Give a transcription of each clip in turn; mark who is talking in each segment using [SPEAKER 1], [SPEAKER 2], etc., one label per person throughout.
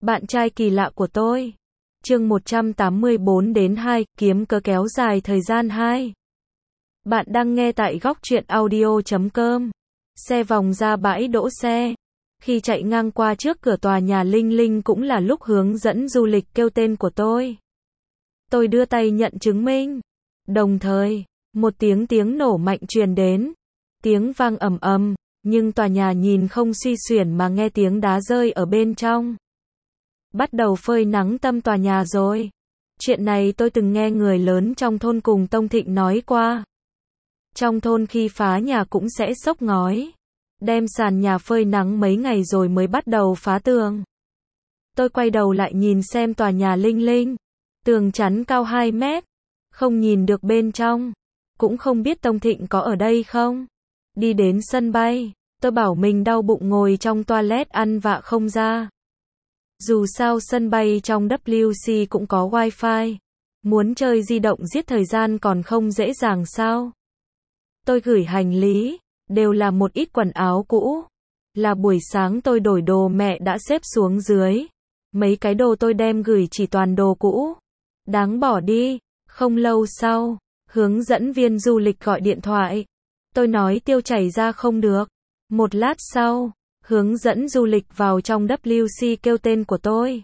[SPEAKER 1] Bạn trai kỳ lạ của tôi. Chương 184 đến 2, kiếm cớ kéo dài thời gian 2. Bạn đang nghe tại góc truyện audio.com. Xe vòng ra bãi đỗ xe. Khi chạy ngang qua trước cửa tòa nhà Linh Linh cũng là lúc hướng dẫn du lịch kêu tên của tôi. Tôi đưa tay nhận chứng minh. Đồng thời, một tiếng nổ mạnh truyền đến. Tiếng vang ầm ầm, nhưng tòa nhà nhìn không suy xuyển mà nghe tiếng đá rơi ở bên trong. Bắt đầu phơi nắng tâm tòa nhà rồi. Chuyện này tôi từng nghe người lớn trong thôn cùng Tông Thịnh nói qua. Trong thôn khi phá nhà cũng sẽ xốc ngói, đem sàn nhà phơi nắng mấy ngày rồi mới bắt đầu phá tường. Tôi quay đầu lại nhìn xem tòa nhà Linh Linh. Tường chắn cao 2 mét, không nhìn được bên trong. Cũng không biết Tông Thịnh có ở đây không. Đi đến sân bay, tôi bảo mình đau bụng ngồi trong toilet ăn vạ không ra. Dù sao sân bay trong WC cũng có wifi. Muốn chơi di động giết thời gian còn không dễ dàng sao. Tôi gửi hành lý, đều là một ít quần áo cũ. Là buổi sáng tôi đổi đồ mẹ đã xếp xuống dưới. Mấy cái đồ tôi đem gửi chỉ toàn đồ cũ. Đáng bỏ đi. Không lâu sau, hướng dẫn viên du lịch gọi điện thoại. Tôi nói tiêu chảy ra không được. Một lát sau, hướng dẫn du lịch vào trong WC kêu tên của tôi.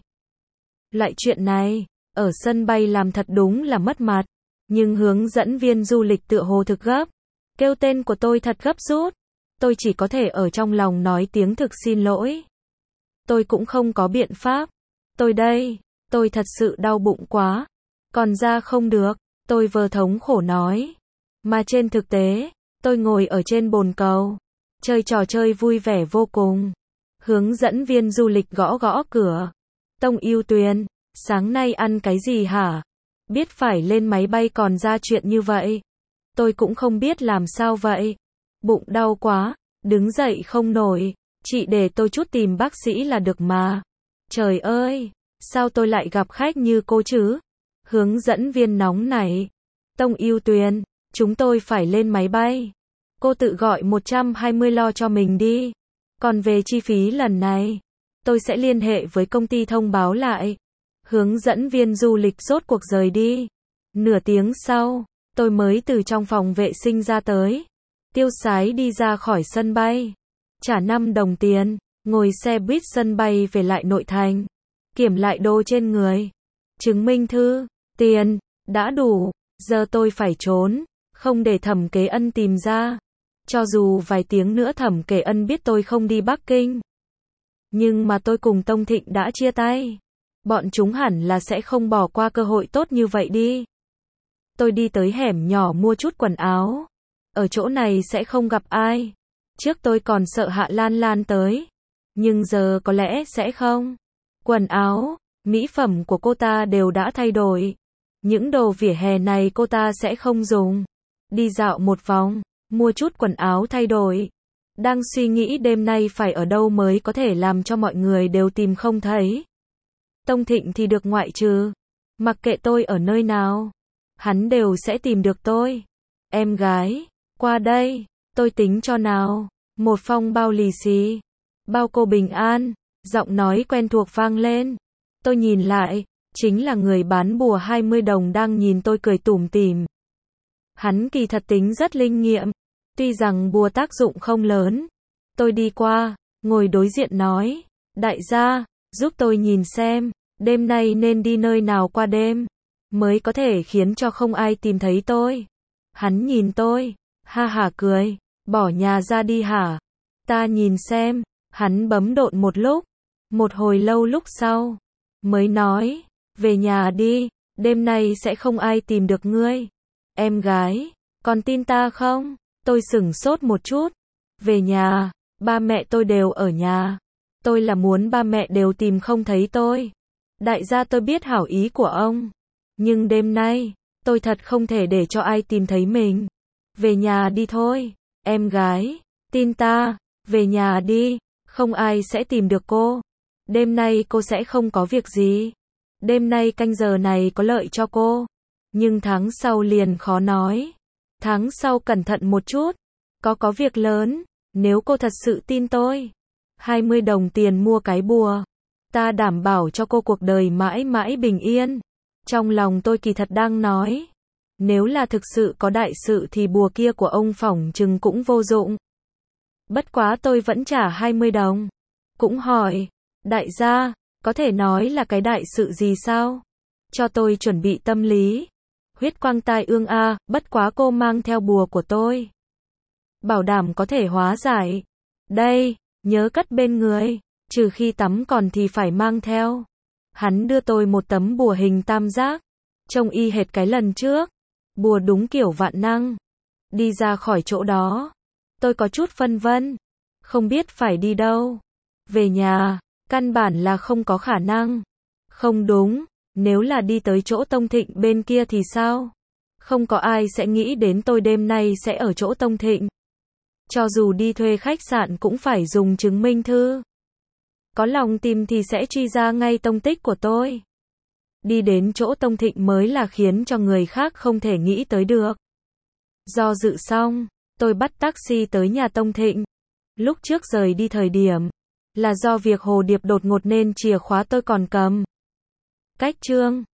[SPEAKER 1] Loại chuyện này, ở sân bay làm thật đúng là mất mặt. Nhưng hướng dẫn viên du lịch tựa hồ thực gấp. Kêu tên của tôi thật gấp rút. Tôi chỉ có thể ở trong lòng nói tiếng thực xin lỗi. Tôi cũng không có biện pháp. Tôi đây, tôi thật sự đau bụng quá. Còn ra không được, tôi vờ thống khổ nói. Mà trên thực tế, tôi ngồi ở trên bồn cầu. Chơi trò chơi vui vẻ vô cùng. Hướng dẫn viên du lịch gõ gõ cửa. Tông Yêu Tuyền, sáng nay ăn cái gì hả? Biết phải lên máy bay còn ra chuyện như vậy. Tôi cũng không biết làm sao vậy. Bụng đau quá, đứng dậy không nổi. Chị để tôi chút tìm bác sĩ là được mà. Trời ơi, sao tôi lại gặp khách như cô chứ? Hướng dẫn viên nóng nảy. Tông Yêu Tuyền, chúng tôi phải lên máy bay. Cô tự gọi 120 lo cho mình đi. Còn về chi phí lần này, tôi sẽ liên hệ với công ty thông báo lại. Hướng dẫn viên du lịch rốt cuộc rời đi. Nửa tiếng sau, tôi mới từ trong phòng vệ sinh ra tới. Tiêu sái đi ra khỏi sân bay. Trả 5 đồng tiền, ngồi xe buýt sân bay về lại nội thành. Kiểm lại đồ trên người. Chứng minh thư, tiền, đã đủ. Giờ tôi phải trốn, không để Thẩm Kế Ân tìm ra. Cho dù vài tiếng nữa Thẩm Kế Ân biết tôi không đi Bắc Kinh. Nhưng mà tôi cùng Tông Thịnh đã chia tay. Bọn chúng hẳn là sẽ không bỏ qua cơ hội tốt như vậy đi. Tôi đi tới hẻm nhỏ mua chút quần áo. Ở chỗ này sẽ không gặp ai. Trước tôi còn sợ Hạ Lan Lan tới. Nhưng giờ có lẽ sẽ không. Quần áo, mỹ phẩm của cô ta đều đã thay đổi. Những đồ vỉa hè này cô ta sẽ không dùng. Đi dạo một vòng, mua chút quần áo thay đổi. Đang suy nghĩ đêm nay phải ở đâu mới có thể làm cho mọi người đều tìm không thấy. Tông Thịnh thì được ngoại trừ. Mặc kệ tôi ở nơi nào, hắn đều sẽ tìm được tôi. Em gái, qua đây, tôi tính cho nào. Một phong bao lì xì. Bao cô bình an. Giọng nói quen thuộc vang lên. Tôi nhìn lại, chính là người bán bùa 20 đồng đang nhìn tôi cười tủm tỉm. Hắn kỳ thật tính rất linh nghiệm. Tuy rằng bùa tác dụng không lớn. Tôi đi qua, ngồi đối diện nói. Đại gia, giúp tôi nhìn xem, đêm nay nên đi nơi nào qua đêm, mới có thể khiến cho không ai tìm thấy tôi. Hắn nhìn tôi, ha hả cười, bỏ nhà ra đi hả? Ta nhìn xem, hắn bấm độn một lúc, một hồi lâu lúc sau, mới nói, về nhà đi, đêm nay sẽ không ai tìm được ngươi. Em gái, còn tin ta không? Tôi sửng sốt một chút. Về nhà, ba mẹ tôi đều ở nhà. Tôi là muốn ba mẹ đều tìm không thấy tôi. Đại gia tôi biết hảo ý của ông. Nhưng đêm nay, tôi thật không thể để cho ai tìm thấy mình. Về nhà đi thôi. Em gái, tin ta, về nhà đi, không ai sẽ tìm được cô. Đêm nay cô sẽ không có việc gì. Đêm nay canh giờ này có lợi cho cô. Nhưng tháng sau liền khó nói. Tháng sau cẩn thận một chút. Có việc lớn. Nếu cô thật sự tin tôi. 20 đồng tiền mua cái bùa. Ta đảm bảo cho cô cuộc đời mãi mãi bình yên. Trong lòng tôi kỳ thật đang nói, nếu là thực sự có đại sự thì bùa kia của ông phỏng chừng cũng vô dụng. Bất quá tôi vẫn trả 20 đồng. Cũng hỏi, đại gia, có thể nói là cái đại sự gì sao? Cho tôi chuẩn bị tâm lý. Huyết quang tai ương a, bất quá cô mang theo bùa của tôi. Bảo đảm có thể hóa giải. Đây, nhớ cất bên người, trừ khi tắm còn thì phải mang theo. Hắn đưa tôi một tấm bùa hình tam giác, trông y hệt cái lần trước. Bùa đúng kiểu vạn năng. Đi ra khỏi chỗ đó, tôi có chút phân vân, không biết phải đi đâu. Về nhà, căn bản là không có khả năng. Không đúng, nếu là đi tới chỗ Tông Thịnh bên kia thì sao? Không có ai sẽ nghĩ đến tôi đêm nay sẽ ở chỗ Tông Thịnh. Cho dù đi thuê khách sạn cũng phải dùng chứng minh thư. Có lòng tìm thì sẽ truy ra ngay tông tích của tôi. Đi đến chỗ Tông Thịnh mới là khiến cho người khác không thể nghĩ tới được. Do dự xong, tôi bắt taxi tới nhà Tông Thịnh. Lúc trước rời đi thời điểm, là do việc Hồ Điệp đột ngột nên chìa khóa tôi còn cầm. Cách Trương,